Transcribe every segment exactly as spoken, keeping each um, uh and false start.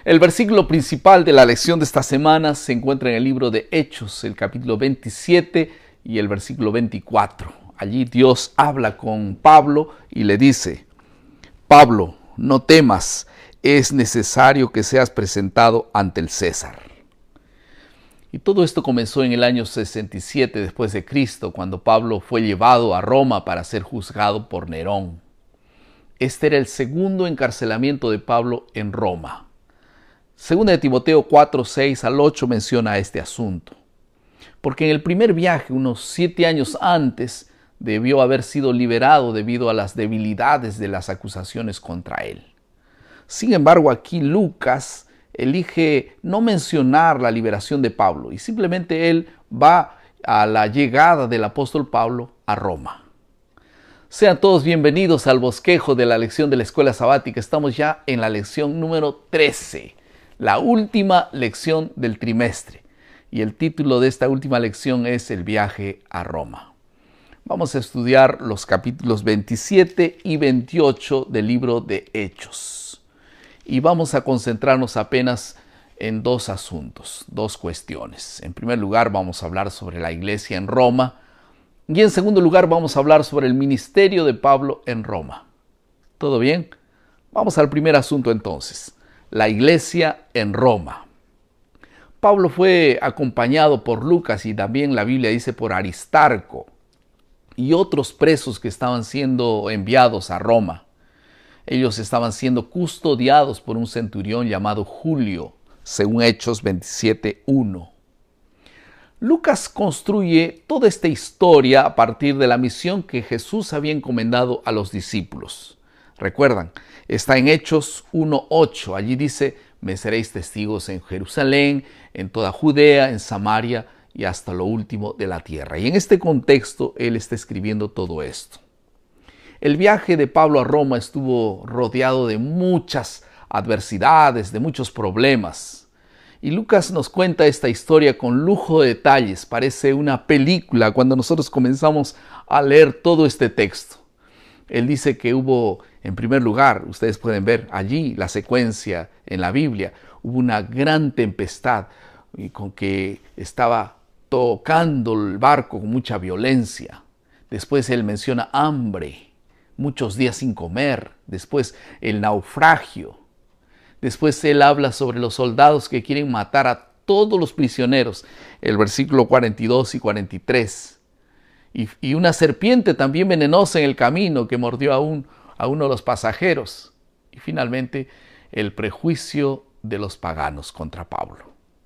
El versículo principal de la lección de esta semana se encuentra en el libro de Hechos, el capítulo veintisiete y el versículo veinticuatro. Allí Dios habla con Pablo y le dice: Pablo, no temas, es necesario que seas presentado ante el César. Y todo esto comenzó en el año sesenta y siete después de Cristo, cuando Pablo fue llevado a Roma para ser juzgado por Nerón. Este era el segundo encarcelamiento de Pablo en Roma. Segunda de Timoteo cuatro, seis al ocho menciona este asunto. Porque en el primer viaje, unos siete años antes, debió haber sido liberado debido a las debilidades de las acusaciones contra él. Sin embargo, aquí Lucas elige no mencionar la liberación de Pablo y simplemente él va a la llegada del apóstol Pablo a Roma. Sean todos bienvenidos al bosquejo de la lección de la escuela sabática. Estamos ya en la lección número trece, la última lección del trimestre. Y el título de esta última lección es El viaje a Roma. Vamos a estudiar los capítulos veintisiete y veintiocho del libro de Hechos. Y vamos a concentrarnos apenas en dos asuntos, dos cuestiones. En primer lugar, vamos a hablar sobre la iglesia en Roma. Y en segundo lugar, vamos a hablar sobre el ministerio de Pablo en Roma. ¿Todo bien? Vamos al primer asunto entonces. La iglesia en Roma. Pablo fue acompañado por Lucas y también la Biblia dice por Aristarco y otros presos que estaban siendo enviados a Roma. Ellos estaban siendo custodiados por un centurión llamado Julio, según Hechos veintisiete, uno. Lucas construye toda esta historia a partir de la misión que Jesús había encomendado a los discípulos. Recuerdan, está en Hechos uno, ocho. Allí dice: me seréis testigos en Jerusalén, en toda Judea, en Samaria y hasta lo último de la tierra. Y en este contexto, él está escribiendo todo esto. El viaje de Pablo a Roma estuvo rodeado de muchas adversidades, de muchos problemas. Y Lucas nos cuenta esta historia con lujo de detalles. Parece una película cuando nosotros comenzamos a leer todo este texto. Él dice que hubo, en primer lugar, ustedes pueden ver allí la secuencia en la Biblia, hubo una gran tempestad y con que estaba tocando el barco con mucha violencia. Después él menciona hambre, muchos días sin comer. Después el naufragio. Después él habla sobre los soldados que quieren matar a todos los prisioneros, el versículo cuarenta y dos y cuarenta y tres. Y, y una serpiente también venenosa en el camino que mordió a, un, a uno de los pasajeros. Y finalmente el prejuicio de los paganos contra Pablo.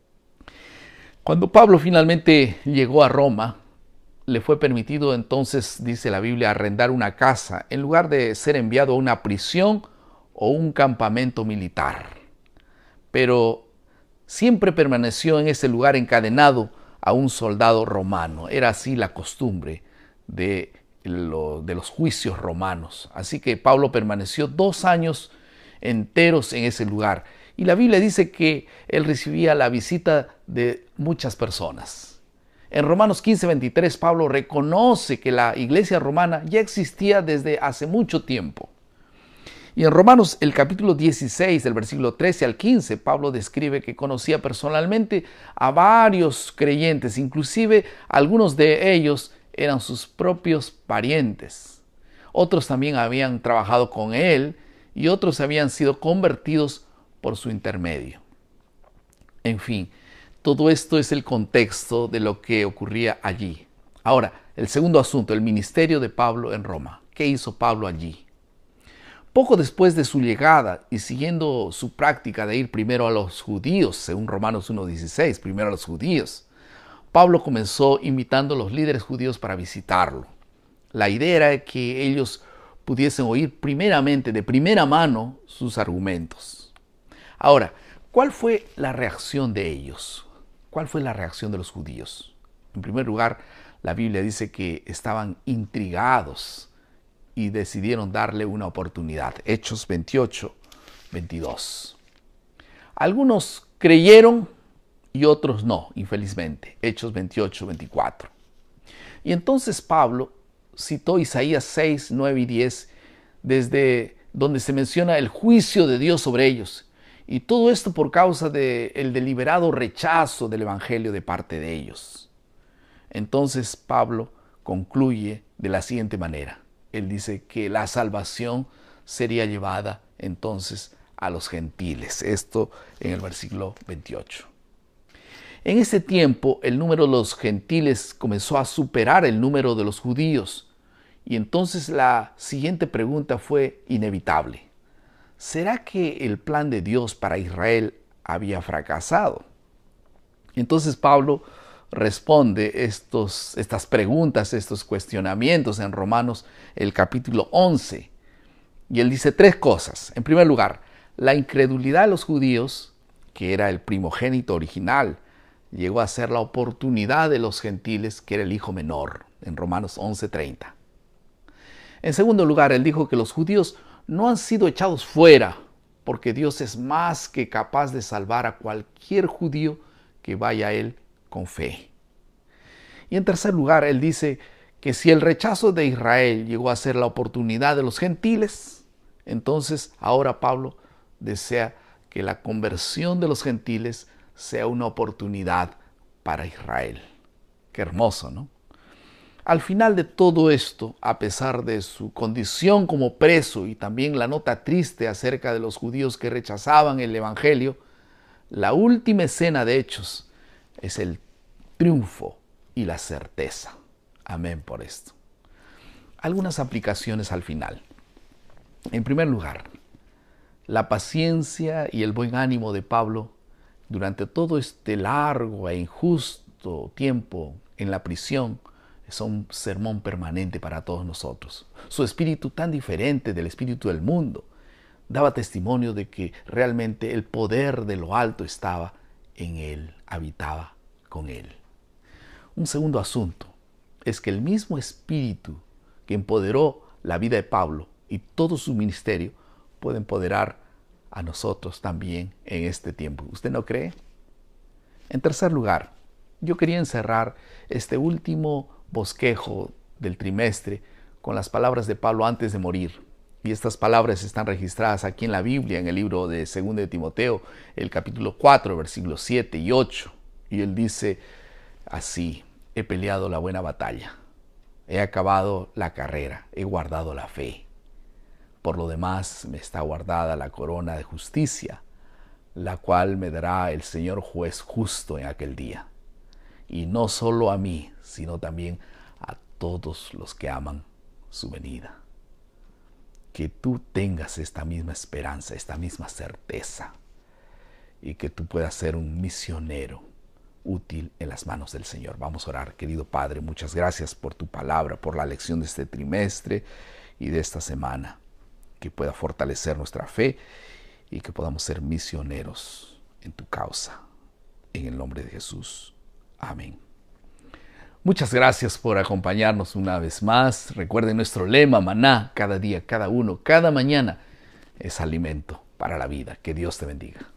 Cuando Pablo finalmente llegó a Roma, le fue permitido entonces, dice la Biblia, arrendar una casa en lugar de ser enviado a una prisión o un campamento militar. Pero siempre permaneció en ese lugar encadenado a un soldado romano. Era así la costumbre de, lo, de los juicios romanos. Así que Pablo permaneció dos años enteros en ese lugar. Y la Biblia dice que él recibía la visita de muchas personas. En Romanos quince, veintitrés, Pablo reconoce que la iglesia romana ya existía desde hace mucho tiempo. Y en Romanos, el capítulo dieciséis, del versículo trece al quince, Pablo describe que conocía personalmente a varios creyentes, inclusive algunos de ellos eran sus propios parientes. Otros también habían trabajado con él y otros habían sido convertidos por su intermedio. En fin, todo esto es el contexto de lo que ocurría allí. Ahora, el segundo asunto, el ministerio de Pablo en Roma. ¿Qué hizo Pablo allí? Poco después de su llegada y siguiendo su práctica de ir primero a los judíos, según Romanos uno dieciséis, primero a los judíos, Pablo comenzó invitando a los líderes judíos para visitarlo. La idea era que ellos pudiesen oír primeramente, de primera mano, sus argumentos. Ahora, ¿cuál fue la reacción de ellos? ¿Cuál fue la reacción de los judíos? En primer lugar, la Biblia dice que estaban intrigados y decidieron darle una oportunidad. Hechos veintiocho, veintidós. Algunos creyeron y otros no, infelizmente. Hechos veintiocho, veinticuatro. Y entonces Pablo citó Isaías seis, nueve y diez, desde donde se menciona el juicio de Dios sobre ellos. Y todo esto por causa del deliberado rechazo del Evangelio de parte de ellos. Entonces Pablo concluye de la siguiente manera. Él dice que la salvación sería llevada entonces a los gentiles. Esto en el versículo veintiocho. En ese tiempo el número de los gentiles comenzó a superar el número de los judíos. Y entonces la siguiente pregunta fue inevitable. ¿Será que el plan de Dios para Israel había fracasado? Entonces Pablo responde estos, estas preguntas, estos cuestionamientos en Romanos el capítulo once. Y él dice tres cosas. En primer lugar, la incredulidad de los judíos, que era el primogénito original, llegó a ser la oportunidad de los gentiles, que era el hijo menor, en Romanos once treinta. En segundo lugar, él dijo que los judíos no han sido echados fuera, porque Dios es más que capaz de salvar a cualquier judío que vaya a él con fe. Y en tercer lugar, él dice que si el rechazo de Israel llegó a ser la oportunidad de los gentiles, entonces ahora Pablo desea que la conversión de los gentiles sea una oportunidad para Israel. Qué hermoso, ¿no? Al final de todo esto, a pesar de su condición como preso y también la nota triste acerca de los judíos que rechazaban el Evangelio, la última escena de Hechos es el triunfo y la certeza. Amén por esto. Algunas aplicaciones al final. En primer lugar, la paciencia y el buen ánimo de Pablo durante todo este largo e injusto tiempo en la prisión es un sermón permanente para todos nosotros. Su espíritu tan diferente del espíritu del mundo daba testimonio de que realmente el poder de lo alto estaba en él, habitaba con él. Un segundo asunto es que el mismo espíritu que empoderó la vida de Pablo y todo su ministerio puede empoderar a nosotros también en este tiempo. ¿Usted no cree? En tercer lugar, yo quería encerrar este último bosquejo del trimestre con las palabras de Pablo antes de morir. Y estas palabras están registradas aquí en la Biblia, en el libro de Segunda de Timoteo, el capítulo cuatro, versículos siete y ocho. Y él dice así: he peleado la buena batalla, he acabado la carrera, he guardado la fe. Por lo demás me está guardada la corona de justicia, la cual me dará el Señor juez justo en aquel día. Y no solo a mí, sino también a todos los que aman su venida. Que tú tengas esta misma esperanza, esta misma certeza, y que tú puedas ser un misionero útil en las manos del Señor. Vamos a orar. Querido Padre, muchas gracias por tu palabra, por la lección de este trimestre y de esta semana. Que pueda fortalecer nuestra fe y que podamos ser misioneros en tu causa. En el nombre de Jesús. Amén. Muchas gracias por acompañarnos una vez más. Recuerden nuestro lema: maná, cada día, cada uno, cada mañana es alimento para la vida. Que Dios te bendiga.